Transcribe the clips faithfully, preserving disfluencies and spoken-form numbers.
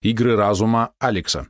Игры разума Алекса.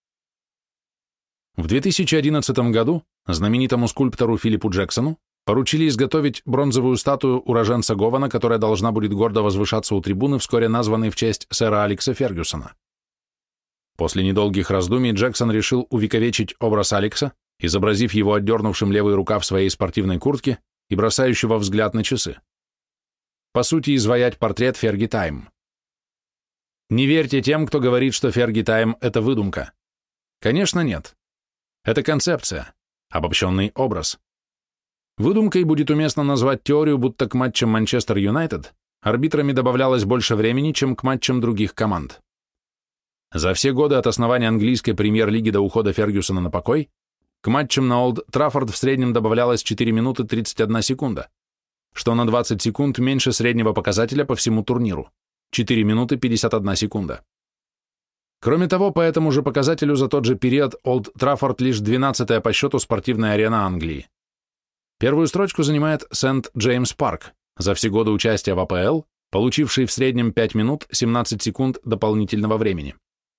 В две тысячи одиннадцатом году знаменитому скульптору Филиппу Джексону поручили изготовить бронзовую статую уроженца Гована, которая должна будет гордо возвышаться у трибуны, вскоре названной в честь сэра Алекса Фергюсона. После недолгих раздумий Джексон решил увековечить образ Алекса, изобразив его отдернувшим левый рукав своей спортивной куртки и бросающего взгляд на часы. По сути, изваять портрет Ферги Тайм. Не верьте тем, кто говорит, что Ферги Тайм – это выдумка. Конечно, нет. Это концепция, обобщенный образ. Выдумкой будет уместно назвать теорию, будто к матчам Манчестер Юнайтед арбитрами добавлялось больше времени, чем к матчам других команд. За все годы от основания английской премьер-лиги до ухода Фергюсона на покой к матчам на Олд Траффорд в среднем добавлялось четыре минуты тридцать одна секунда, что на двадцать секунд меньше среднего показателя по всему турниру – четыре минуты пятьдесят одна секунда. Кроме того, по этому же показателю за тот же период Олд Траффорд лишь двенадцатая по счету спортивная арена Англии. Первую строчку занимает Сент-Джеймс Парк, за все годы участия в АПЛ, получивший в среднем пять минут семнадцать секунд дополнительного времени.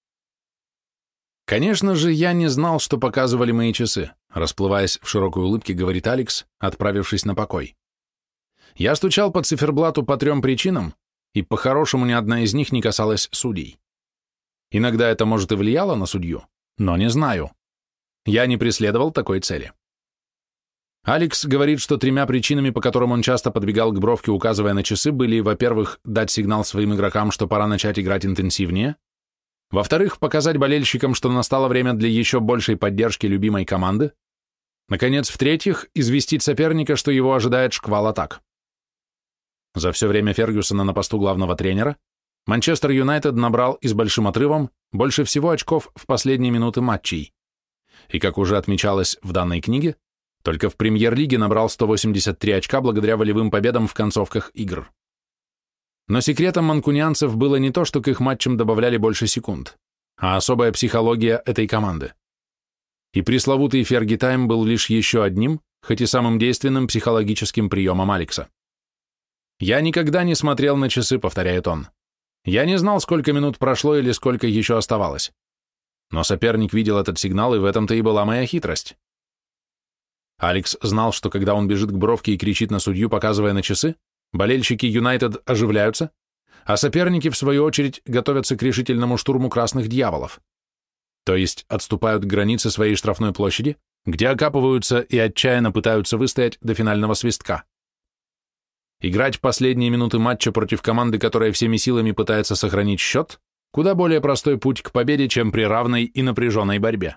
Конечно же, я не знал, что показывали мои часы, расплываясь в широкой улыбке, говорит Алекс, отправившись на покой. Я стучал по циферблату по трем причинам, и по-хорошему ни одна из них не касалась судей. Иногда это, может, и влияло на судью, но не знаю. Я не преследовал такой цели. Алекс говорит, что тремя причинами, по которым он часто подбегал к бровке, указывая на часы, были, во-первых, дать сигнал своим игрокам, что пора начать играть интенсивнее, во-вторых, показать болельщикам, что настало время для еще большей поддержки любимой команды, наконец, в-третьих, известить соперника, что его ожидает шквал атак. За все время Фергюсона на посту главного тренера Манчестер Юнайтед набрал и с большим отрывом больше всего очков в последние минуты матчей. И, как уже отмечалось в данной книге, только в премьер-лиге набрал сто восемьдесят три очка благодаря волевым победам в концовках игр. Но секретом манкунианцев было не то, что к их матчам добавляли больше секунд, а особая психология этой команды. И пресловутый Ферги Тайм был лишь еще одним, хоть и самым действенным психологическим приемом Алекса. «Я никогда не смотрел на часы», — повторяет он. «Я не знал, сколько минут прошло или сколько еще оставалось. Но соперник видел этот сигнал, и в этом-то и была моя хитрость». Алекс знал, что когда он бежит к бровке и кричит на судью, показывая на часы, болельщики Юнайтед оживляются, а соперники, в свою очередь, готовятся к решительному штурму красных дьяволов, то есть отступают к границе своей штрафной площади, где окапываются и отчаянно пытаются выстоять до финального свистка. Играть последние минуты матча против команды, которая всеми силами пытается сохранить счет, куда более простой путь к победе, чем при равной и напряженной борьбе.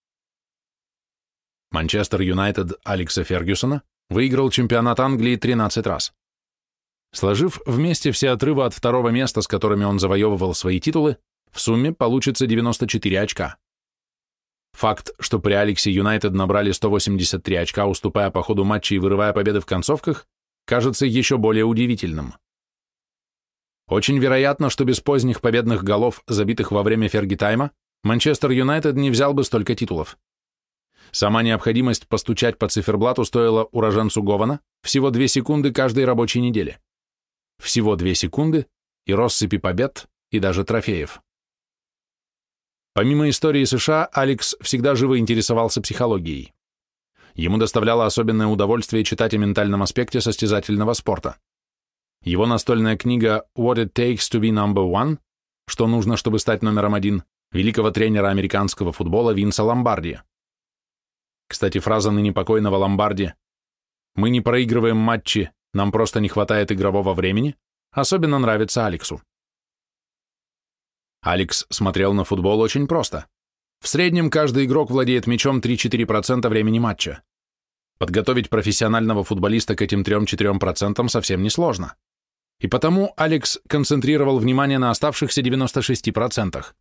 Манчестер Юнайтед Алекса Фергюсона выиграл чемпионат Англии тринадцать раз. Сложив вместе все отрывы от второго места, с которыми он завоевывал свои титулы, в сумме получится девяносто четыре очка. Факт, что при Алексе Юнайтед набрали сто восемьдесят три очка, уступая по ходу матча и вырывая победы в концовках, кажется еще более удивительным. Очень вероятно, что без поздних победных голов, забитых во время Ферги Тайма, Манчестер Юнайтед не взял бы столько титулов. Сама необходимость постучать по циферблату стоила уроженцу Гована всего две секунды каждой рабочей недели. Всего две секунды и россыпи побед, и даже трофеев. Помимо истории США, Алекс всегда живо интересовался психологией. Ему доставляло особенное удовольствие читать о ментальном аспекте состязательного спорта. Его настольная книга «What it takes to be number one», что нужно, чтобы стать номером один, великого тренера американского футбола Винса Ломбарди. Кстати, фраза ныне покойного Ломбарди «Мы не проигрываем матчи, нам просто не хватает игрового времени» особенно нравится Алексу. Алекс смотрел на футбол очень просто. В среднем каждый игрок владеет мячом три-четыре процента времени матча. Подготовить профессионального футболиста к этим три-четыре процентам совсем несложно. И потому Алекс концентрировал внимание на оставшихся девяноста шести процентах.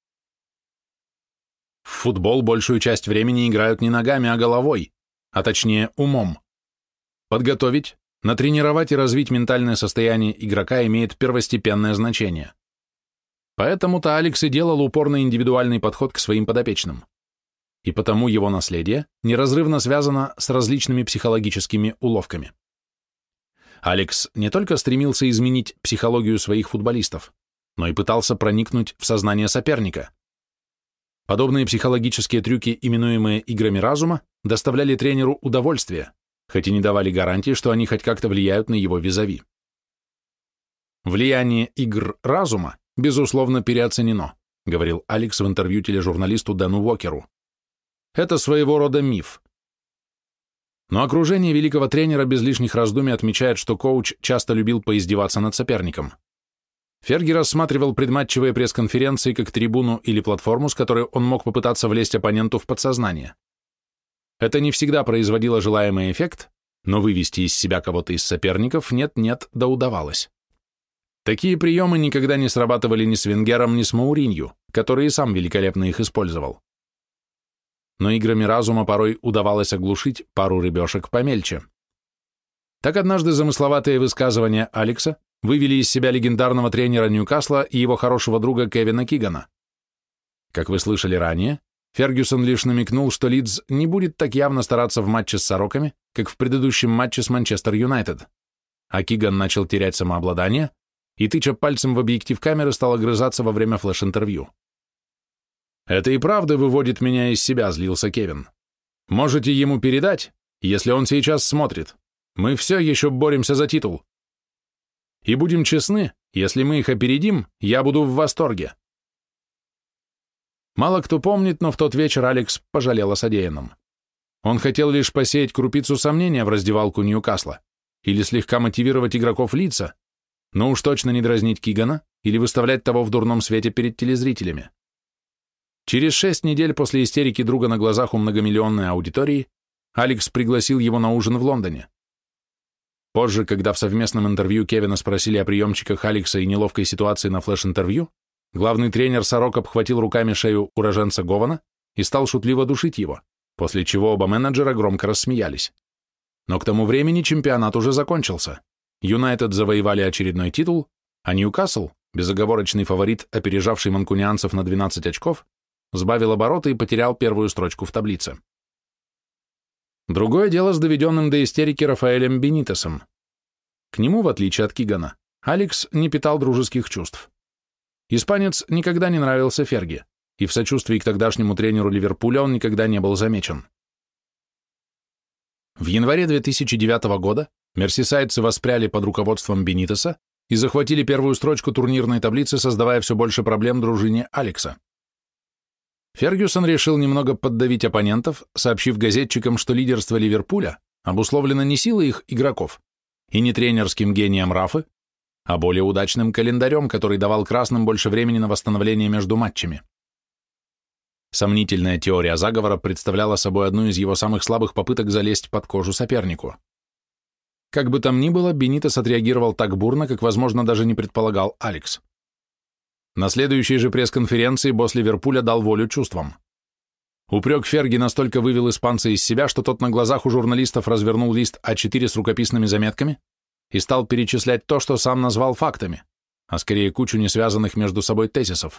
В футбол большую часть времени играют не ногами, а головой, а точнее умом. Подготовить, натренировать и развить ментальное состояние игрока имеет первостепенное значение. Поэтому-то Алекс и делал упорный индивидуальный подход к своим подопечным. И потому его наследие неразрывно связано с различными психологическими уловками. Алекс не только стремился изменить психологию своих футболистов, но и пытался проникнуть в сознание соперника. Подобные психологические трюки, именуемые играми разума, доставляли тренеру удовольствие, хоть и не давали гарантии, что они хоть как-то влияют на его визави. «Влияние игр разума, безусловно, переоценено», говорил Алекс в интервью тележурналисту Дэну Уокеру. «Это своего рода миф». Но окружение великого тренера без лишних раздумий отмечает, что коуч часто любил поиздеваться над соперником. Ферги рассматривал предматчевые пресс-конференции как трибуну или платформу, с которой он мог попытаться влезть оппоненту в подсознание. Это не всегда производило желаемый эффект, но вывести из себя кого-то из соперников нет-нет, да удавалось. Такие приемы никогда не срабатывали ни с Венгером, ни с Мауринью, который и сам великолепно их использовал. Но играми разума порой удавалось оглушить пару рыбешек помельче. Так однажды замысловатые высказывания Алекса вывели из себя легендарного тренера Ньюкасла и его хорошего друга Кевина Кигана. Как вы слышали ранее, Фергюсон лишь намекнул, что Лидс не будет так явно стараться в матче с Сороками, как в предыдущем матче с Манчестер Юнайтед, а Киган начал терять самообладание и, тыча пальцем в объектив камеры, стал огрызаться во время флеш-интервью. «Это и правда выводит меня из себя», — злился Кевин. «Можете ему передать, если он сейчас смотрит. Мы все еще боремся за титул. И будем честны, если мы их опередим, я буду в восторге». Мало кто помнит, но в тот вечер Алекс пожалел о содеянном. Он хотел лишь посеять крупицу сомнения в раздевалку Ньюкасла или слегка мотивировать игроков Лидса, но уж точно не дразнить Кигана или выставлять того в дурном свете перед телезрителями. Через шесть недель после истерики друга на глазах у многомиллионной аудитории Алекс пригласил его на ужин в Лондоне. Позже, когда в совместном интервью Кевина спросили о приемчиках Алекса и неловкой ситуации на флеш-интервью, главный тренер Сорок обхватил руками шею уроженца Гована и стал шутливо душить его, после чего оба менеджера громко рассмеялись. Но к тому времени чемпионат уже закончился. Юнайтед завоевали очередной титул, а Ньюкасл, безоговорочный фаворит, опережавший манкунианцев на двенадцать очков, сбавил обороты и потерял первую строчку в таблице. Другое дело с доведенным до истерики Рафаэлем Бенитесом. К нему, в отличие от Кигана, Алекс не питал дружеских чувств. Испанец никогда не нравился Ферги, и в сочувствии к тогдашнему тренеру Ливерпуля он никогда не был замечен. В январе две тысячи девятого года мерсисайдцы воспряли под руководством Бенитеса и захватили первую строчку турнирной таблицы, создавая все больше проблем дружине Алекса. Фергюсон решил немного поддавить оппонентов, сообщив газетчикам, что лидерство Ливерпуля обусловлено не силой их игроков и не тренерским гением Рафы, а более удачным календарем, который давал красным больше времени на восстановление между матчами. Сомнительная теория заговора представляла собой одну из его самых слабых попыток залезть под кожу сопернику. Как бы там ни было, Бенитес отреагировал так бурно, как, возможно, даже не предполагал Алекс. На следующей же пресс-конференции босс Ливерпуля дал волю чувствам. Упрек Ферги настолько вывел испанца из себя, что тот на глазах у журналистов развернул лист а четыре с рукописными заметками и стал перечислять то, что сам назвал фактами, а скорее кучу несвязанных между собой тезисов.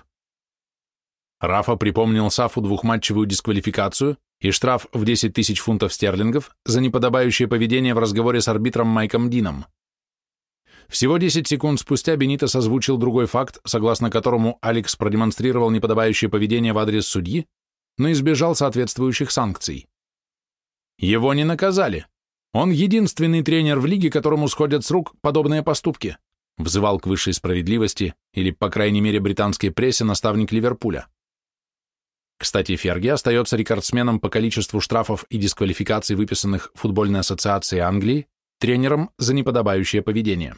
Рафа припомнил Сафу двухматчевую дисквалификацию и штраф в десять тысяч фунтов стерлингов за неподобающее поведение в разговоре с арбитром Майком Дином. Всего десять секунд спустя Бенитес озвучил другой факт, согласно которому Алекс продемонстрировал неподобающее поведение в адрес судьи, но избежал соответствующих санкций. Его не наказали. Он единственный тренер в лиге, которому сходят с рук подобные поступки, взывал к высшей справедливости или, по крайней мере, британской прессе наставник Ливерпуля. Кстати, Ферги остается рекордсменом по количеству штрафов и дисквалификаций, выписанных Футбольной ассоциацией Англии, тренером за неподобающее поведение.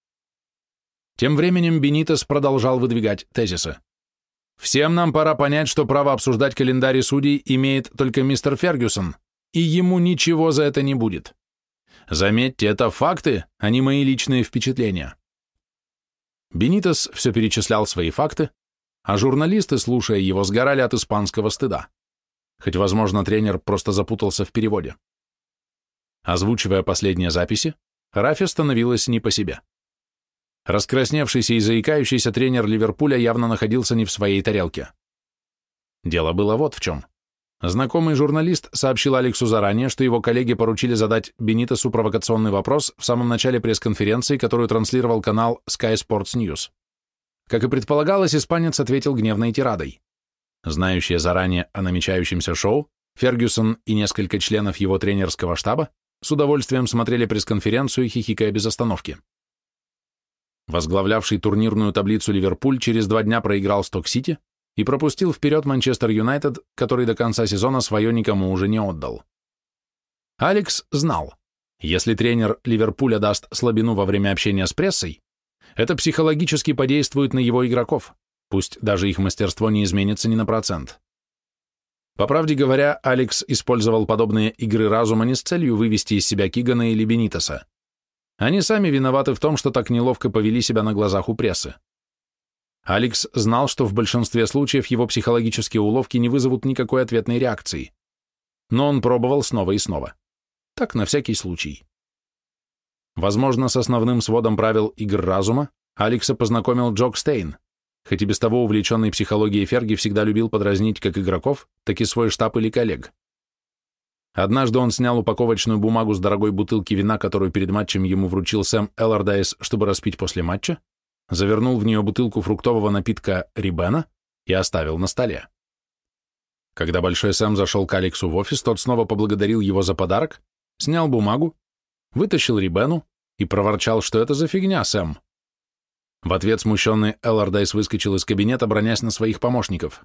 Тем временем Бенитес продолжал выдвигать тезисы. «Всем нам пора понять, что право обсуждать календарь судей имеет только мистер Фергюсон, и ему ничего за это не будет. Заметьте, это факты, а не мои личные впечатления». Бенитес все перечислял свои факты, а журналисты, слушая его, сгорали от испанского стыда. Хоть, возможно, тренер просто запутался в переводе. Озвучивая последние записи, Рафе становилось не по себе. Раскрасневшийся и заикающийся тренер Ливерпуля явно находился не в своей тарелке. Дело было вот в чем. Знакомый журналист сообщил Алексу заранее, что его коллеги поручили задать Бенитесу провокационный вопрос в самом начале пресс-конференции, которую транслировал канал Sky Sports News. Как и предполагалось, испанец ответил гневной тирадой. Знающие заранее о намечающемся шоу, Фергюсон и несколько членов его тренерского штаба с удовольствием смотрели пресс-конференцию, хихикая без остановки. Возглавлявший турнирную таблицу Ливерпуль через два дня проиграл Сток-Сити и пропустил вперед Манчестер Юнайтед, который до конца сезона свое никому уже не отдал. Алекс знал, если тренер Ливерпуля даст слабину во время общения с прессой, это психологически подействует на его игроков, пусть даже их мастерство не изменится ни на процент. По правде говоря, Алекс использовал подобные игры разума не с целью вывести из себя Кигана или Бенитеса. Они сами виноваты в том, что так неловко повели себя на глазах у прессы. Алекс знал, что в большинстве случаев его психологические уловки не вызовут никакой ответной реакции. Но он пробовал снова и снова. Так, на всякий случай. Возможно, с основным сводом правил игр разума Алекса познакомил Джок Стейн, хоть и без того увлеченный психологией Ферги всегда любил подразнить как игроков, так и свой штаб или коллег. Однажды он снял упаковочную бумагу с дорогой бутылки вина, которую перед матчем ему вручил Сэм Эллардайс, чтобы распить после матча, завернул в нее бутылку фруктового напитка Рибена и оставил на столе. Когда Большой Сэм зашел к Алексу в офис, тот снова поблагодарил его за подарок, снял бумагу, вытащил Рибену и проворчал, что это за фигня, Сэм. В ответ смущенный Эллардайс выскочил из кабинета, бронясь на своих помощников.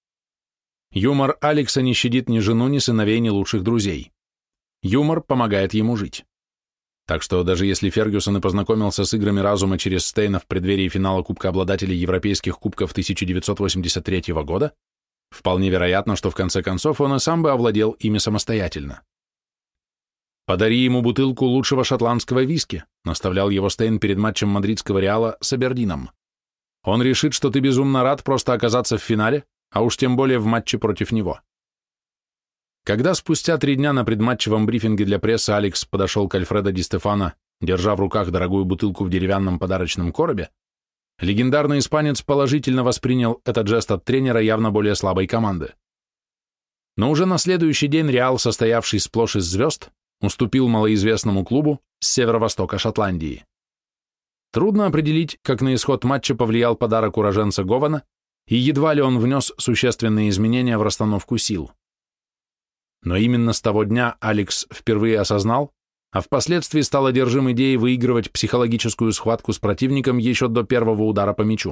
Юмор Алекса не щадит ни жену, ни сыновей, ни лучших друзей. Юмор помогает ему жить. Так что даже если Фергюсон и познакомился с играми разума через Стейна в преддверии финала Кубка обладателей Европейских кубков тысяча девятьсот восемьдесят третьего года, вполне вероятно, что в конце концов он и сам бы овладел ими самостоятельно. «Подари ему бутылку лучшего шотландского виски», наставлял его Стейн перед матчем мадридского Реала с Абердином. «Он решит, что ты безумно рад просто оказаться в финале, а уж тем более в матче против него». Когда спустя три дня на предматчевом брифинге для прессы Алекс подошел к Альфредо Ди Стефано, держа в руках дорогую бутылку в деревянном подарочном коробе, легендарный испанец положительно воспринял этот жест от тренера явно более слабой команды. Но уже на следующий день Реал, состоявший сплошь из звезд, уступил малоизвестному клубу с северо-востока Шотландии. Трудно определить, как на исход матча повлиял подарок уроженца Гована, и едва ли он внес существенные изменения в расстановку сил. Но именно с того дня Алекс впервые осознал, а впоследствии стал одержим идеей выигрывать психологическую схватку с противником еще до первого удара по мячу.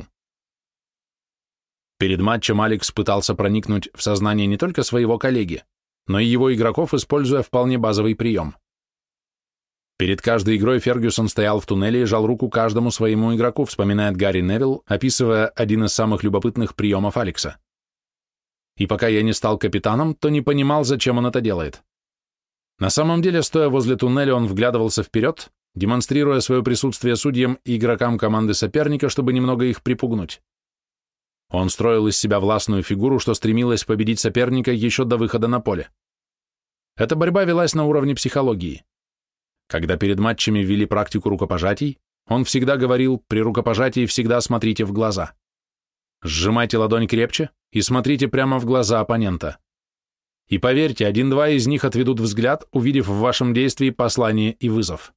Перед матчем Алекс пытался проникнуть в сознание не только своего коллеги, но и его игроков, используя вполне базовый прием. Перед каждой игрой Фергюсон стоял в туннеле и жал руку каждому своему игроку, вспоминает Гарри Невилл, описывая один из самых любопытных приемов Алекса. И пока я не стал капитаном, то не понимал, зачем он это делает. На самом деле, стоя возле туннеля, он вглядывался вперед, демонстрируя свое присутствие судьям и игрокам команды соперника, чтобы немного их припугнуть. Он строил из себя властную фигуру, что стремилась победить соперника еще до выхода на поле. Эта борьба велась на уровне психологии. Когда перед матчами ввели практику рукопожатий, он всегда говорил: при рукопожатии всегда смотрите в глаза. Сжимайте ладонь крепче и смотрите прямо в глаза оппонента. И поверьте, один-два из них отведут взгляд, увидев в вашем действии послание и вызов.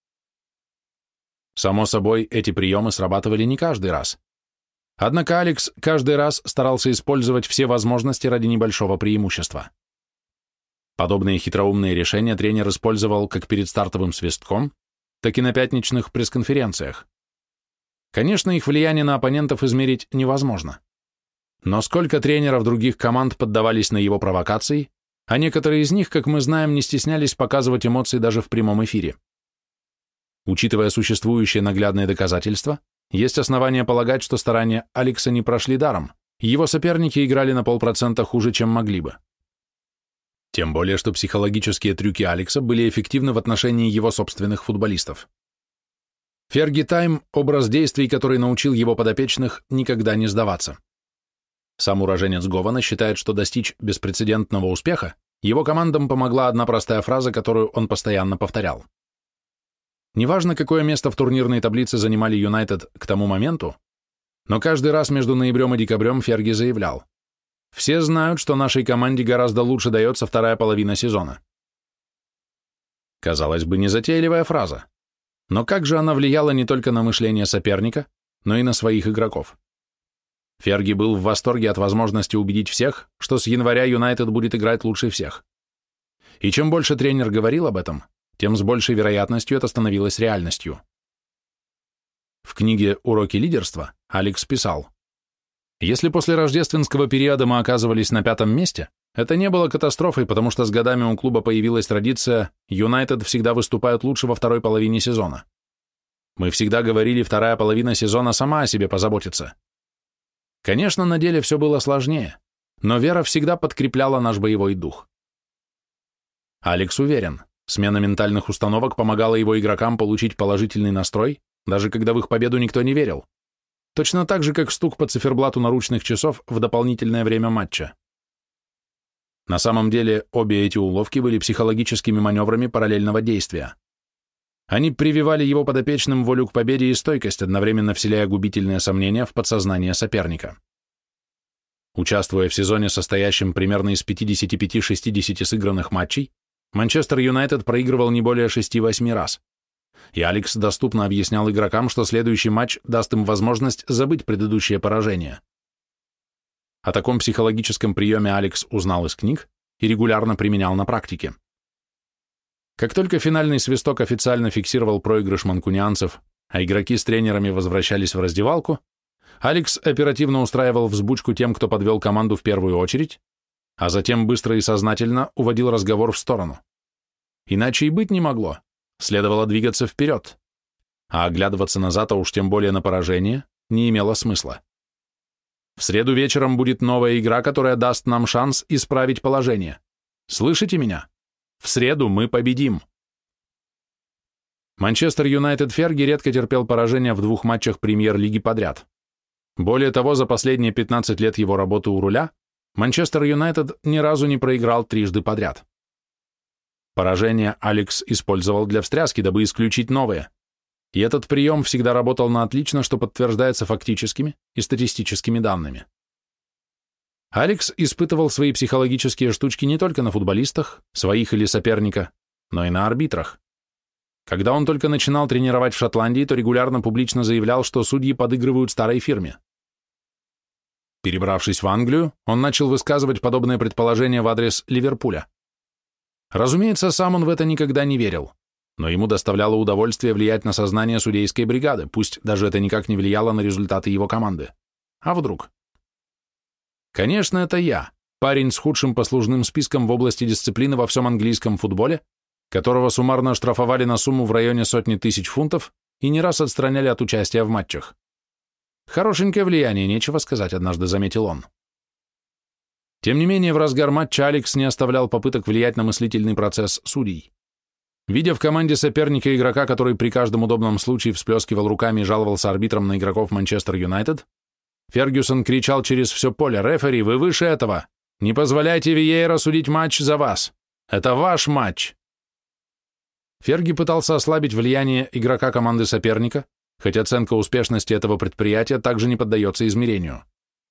Само собой, эти приемы срабатывали не каждый раз. Однако Алекс каждый раз старался использовать все возможности ради небольшого преимущества. Подобные хитроумные решения тренер использовал как перед стартовым свистком, так и на пятничных пресс-конференциях. Конечно, их влияние на оппонентов измерить невозможно. Но сколько тренеров других команд поддавались на его провокации, а некоторые из них, как мы знаем, не стеснялись показывать эмоции даже в прямом эфире. Учитывая существующие наглядные доказательства, есть основания полагать, что старания Алекса не прошли даром, его соперники играли на полпроцента хуже, чем могли бы. Тем более, что психологические трюки Алекса были эффективны в отношении его собственных футболистов. Ферги Тайм – образ действий, который научил его подопечных никогда не сдаваться. Сам уроженец Гована считает, что достичь беспрецедентного успеха его командам помогла одна простая фраза, которую он постоянно повторял. Неважно, какое место в турнирной таблице занимали Юнайтед к тому моменту, но каждый раз между ноябрем и декабрем Ферги заявлял: «Все знают, что нашей команде гораздо лучше дается вторая половина сезона». Казалось бы, незатейливая фраза, но как же она влияла не только на мышление соперника, но и на своих игроков. Ферги был в восторге от возможности убедить всех, что с января Юнайтед будет играть лучше всех. И чем больше тренер говорил об этом, тем с большей вероятностью это становилось реальностью. В книге «Уроки лидерства» Алекс писал: «Если после рождественского периода мы оказывались на пятом месте, это не было катастрофой, потому что с годами у клуба появилась традиция «Юнайтед всегда выступают лучше во второй половине сезона». Мы всегда говорили, вторая половина сезона сама о себе позаботится. Конечно, на деле все было сложнее, но вера всегда подкрепляла наш боевой дух». Алекс уверен, смена ментальных установок помогала его игрокам получить положительный настрой, даже когда в их победу никто не верил. Точно так же, как стук по циферблату наручных часов в дополнительное время матча. На самом деле, обе эти уловки были психологическими маневрами параллельного действия. Они прививали его подопечным волю к победе и стойкость, одновременно вселяя губительные сомнения в подсознание соперника. Участвуя в сезоне, состоящем примерно из пятидесяти пяти — шестидесяти сыгранных матчей, Манчестер Юнайтед проигрывал не более шести-восьми раз. И Алекс доступно объяснял игрокам, что следующий матч даст им возможность забыть предыдущее поражение. О таком психологическом приеме Алекс узнал из книг и регулярно применял на практике. Как только финальный свисток официально фиксировал проигрыш манкунианцев, а игроки с тренерами возвращались в раздевалку, Алекс оперативно устраивал взбучку тем, кто подвел команду в первую очередь, а затем быстро и сознательно уводил разговор в сторону. Иначе и быть не могло. Следовало двигаться вперед, а оглядываться назад, а уж тем более на поражение, не имело смысла. В среду вечером будет новая игра, которая даст нам шанс исправить положение. Слышите меня? В среду мы победим. Манчестер Юнайтед Ферги редко терпел поражения в двух матчах премьер-лиги подряд. Более того, за последние пятнадцать лет его работы у руля Манчестер Юнайтед ни разу не проиграл трижды подряд. Поражение Алекс использовал для встряски, дабы исключить новые. И этот прием всегда работал на отлично, что подтверждается фактическими и статистическими данными. Алекс испытывал свои психологические штучки не только на футболистах, своих или соперника, но и на арбитрах. Когда он только начинал тренировать в Шотландии, то регулярно публично заявлял, что судьи подыгрывают старой фирме. Перебравшись в Англию, он начал высказывать подобные предположения в адрес Ливерпуля. Разумеется, сам он в это никогда не верил, но ему доставляло удовольствие влиять на сознание судейской бригады, пусть даже это никак не влияло на результаты его команды. А вдруг? Конечно, это я, парень с худшим послужным списком в области дисциплины во всем английском футболе, которого суммарно оштрафовали на сумму в районе сотни тысяч фунтов и не раз отстраняли от участия в матчах. Хорошенькое влияние, нечего сказать, однажды заметил он. Тем не менее, в разгар матча Алекс не оставлял попыток влиять на мыслительный процесс судей. Видя в команде соперника игрока, который при каждом удобном случае всплескивал руками и жаловался арбитрам на игроков Манчестер Юнайтед, Фергюсон кричал через все поле: «Рефери, вы выше этого! Не позволяйте Виейра судить матч за вас! Это ваш матч!» Ферги пытался ослабить влияние игрока команды соперника, хоть оценка успешности этого предприятия также не поддается измерению.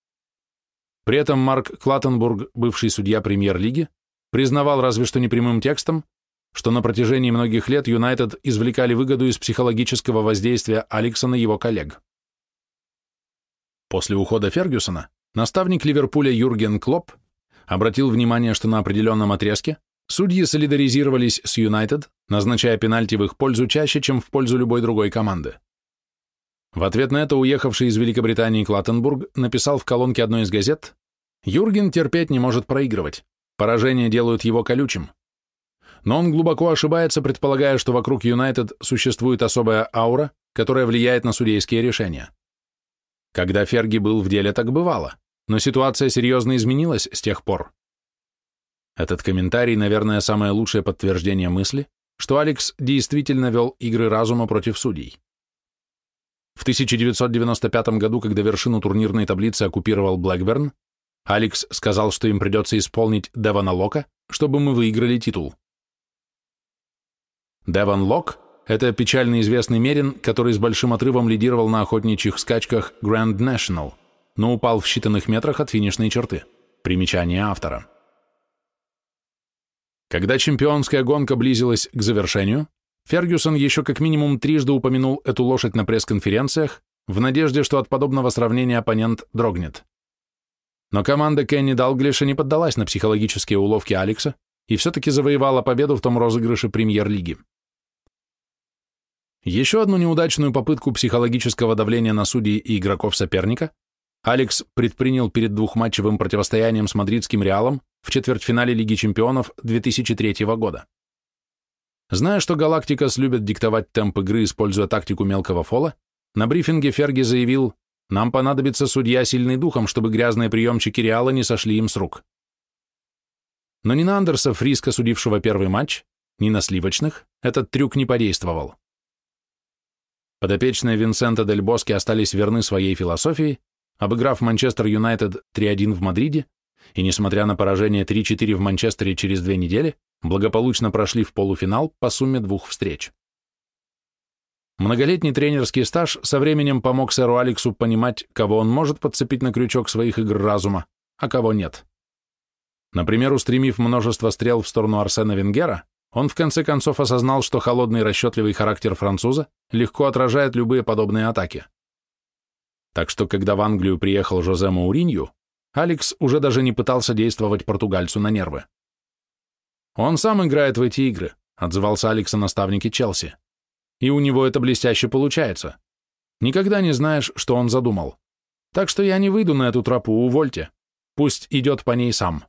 При этом Марк Клаттенбург, бывший судья премьер-лиги, признавал разве что непрямым текстом, что на протяжении многих лет Юнайтед извлекали выгоду из психологического воздействия Алекса на его коллег. После ухода Фергюсона наставник Ливерпуля Юрген Клопп обратил внимание, что на определенном отрезке судьи солидаризировались с Юнайтед, назначая пенальти в их пользу чаще, чем в пользу любой другой команды. В ответ на это уехавший из Великобритании Клаттенбург написал в колонке одной из газет: «Юрген терпеть не может проигрывать, поражения делают его колючим. Но он глубоко ошибается, предполагая, что вокруг Юнайтед существует особая аура, которая влияет на судейские решения. Когда Ферги был в деле, так бывало, но ситуация серьезно изменилась с тех пор». Этот комментарий, наверное, самое лучшее подтверждение мысли, что Алекс действительно вел игры разума против судей. В тысяча девятьсот девяносто пятом году, когда вершину турнирной таблицы оккупировал Блэкберн, Алекс сказал, что им придется исполнить Девона Лока, чтобы мы выиграли титул. Девон Лок – это печально известный мерин, который с большим отрывом лидировал на охотничьих скачках Grand National, но упал в считанных метрах от финишной черты. Примечание автора. Когда чемпионская гонка близилась к завершению, Фергюсон еще как минимум трижды упомянул эту лошадь на пресс-конференциях, в надежде, что от подобного сравнения оппонент дрогнет. Но команда Кенни Далглиша не поддалась на психологические уловки Алекса и все-таки завоевала победу в том розыгрыше премьер-лиги. Еще одну неудачную попытку психологического давления на судей и игроков соперника Алекс предпринял перед двухматчевым противостоянием с мадридским Реалом в четвертьфинале Лиги чемпионов две тысячи третьего года. Зная, что Галактикос любят диктовать темп игры, используя тактику мелкого фола, на брифинге Ферги заявил: «Нам понадобится судья, сильный духом, чтобы грязные приемчики Реала не сошли им с рук». Но ни на Андерса Фриско, судившего первый матч, ни на сливочных этот трюк не подействовал. Подопечные Винсента Дель Боске остались верны своей философии, обыграв Манчестер Юнайтед три один в Мадриде, и, несмотря на поражение три четыре в Манчестере через две недели, благополучно прошли в полуфинал по сумме двух встреч. Многолетний тренерский стаж со временем помог сэру Алексу понимать, кого он может подцепить на крючок своих игр разума, а кого нет. Например, устремив множество стрел в сторону Арсена Венгера, он в конце концов осознал, что холодный и расчетливый характер француза легко отражает любые подобные атаки. Так что, когда в Англию приехал Жозе Мауринью, Алекс уже даже не пытался действовать португальцу на нервы. «Он сам играет в эти игры», — отзывался Алекс о наставнике Челси. «И у него это блестяще получается. Никогда не знаешь, что он задумал. Так что я не выйду на эту тропу, увольте. Пусть идет по ней сам».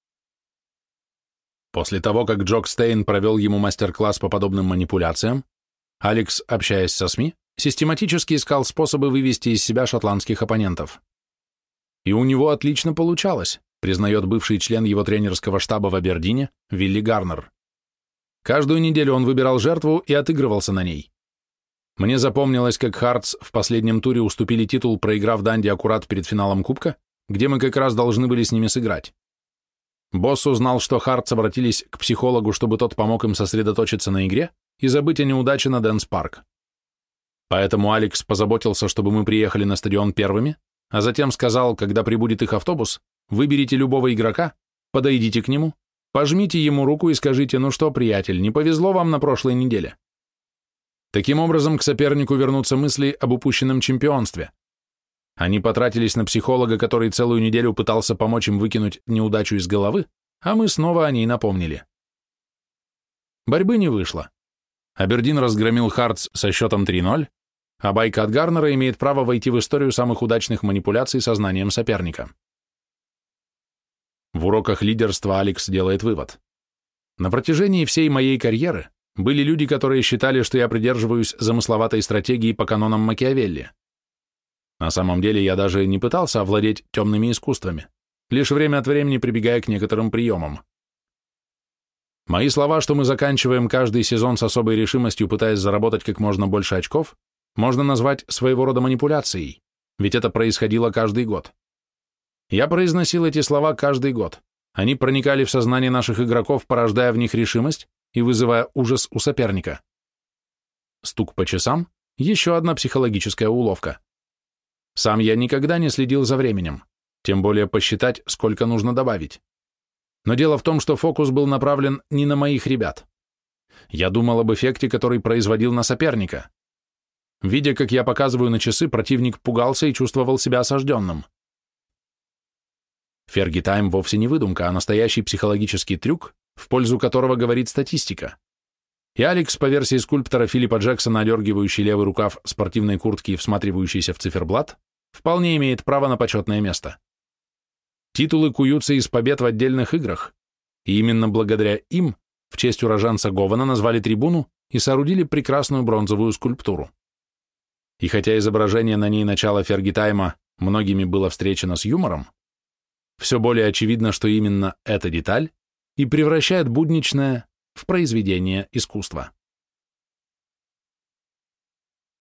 После того, как Джок Стейн провел ему мастер-класс по подобным манипуляциям, Алекс, общаясь со СМИ, систематически искал способы вывести из себя шотландских оппонентов. И у него отлично получалось, признает бывший член его тренерского штаба в Абердине Вилли Гарнер. Каждую неделю он выбирал жертву и отыгрывался на ней. Мне запомнилось, как Хартс в последнем туре уступили титул, проиграв Данди аккурат перед финалом Кубка, где мы как раз должны были с ними сыграть. Босс узнал, что Хартс обратились к психологу, чтобы тот помог им сосредоточиться на игре и забыть о неудаче на Дэнс-парк. Поэтому Алекс позаботился, чтобы мы приехали на стадион первыми, а затем сказал, когда прибудет их автобус, выберите любого игрока, подойдите к нему, пожмите ему руку и скажите: «Ну что, приятель, не повезло вам на прошлой неделе». Таким образом, к сопернику вернутся мысли об упущенном чемпионстве. Они потратились на психолога, который целую неделю пытался помочь им выкинуть неудачу из головы, а мы снова о ней напомнили. Борьбы не вышло. Абердин разгромил Хартс со счетом три ноль, а байка от Гарнера имеет право войти в историю самых удачных манипуляций со знанием соперника. В уроках лидерства Алекс делает вывод. На протяжении всей моей карьеры были люди, которые считали, что я придерживаюсь замысловатой стратегии по канонам Макиавелли. На самом деле я даже не пытался овладеть темными искусствами, лишь время от времени прибегая к некоторым приемам. Мои слова, что мы заканчиваем каждый сезон с особой решимостью, пытаясь заработать как можно больше очков, можно назвать своего рода манипуляцией, ведь это происходило каждый год. Я произносил эти слова каждый год. Они проникали в сознание наших игроков, порождая в них решимость и вызывая ужас у соперника. Стук по часам – еще одна психологическая уловка. Сам я никогда не следил за временем, тем более посчитать, сколько нужно добавить. Но дело в том, что фокус был направлен не на моих ребят. Я думал об эффекте, который производил на соперника. Видя, как я показываю на часы, противник пугался и чувствовал себя осажденным. Ферги Тайм вовсе не выдумка, а настоящий психологический трюк, в пользу которого говорит статистика. И Алекс, по версии скульптора Филиппа Джексона, одергивающий левый рукав спортивной куртки и всматривающийся в циферблат, вполне имеет право на почетное место. Титулы куются из побед в отдельных играх, и именно благодаря им в честь уроженца Гована назвали трибуну и соорудили прекрасную бронзовую скульптуру. И хотя изображение на ней начала Ферги Тайма многими было встречено с юмором, все более очевидно, что именно эта деталь и превращает будничное в произведение искусства.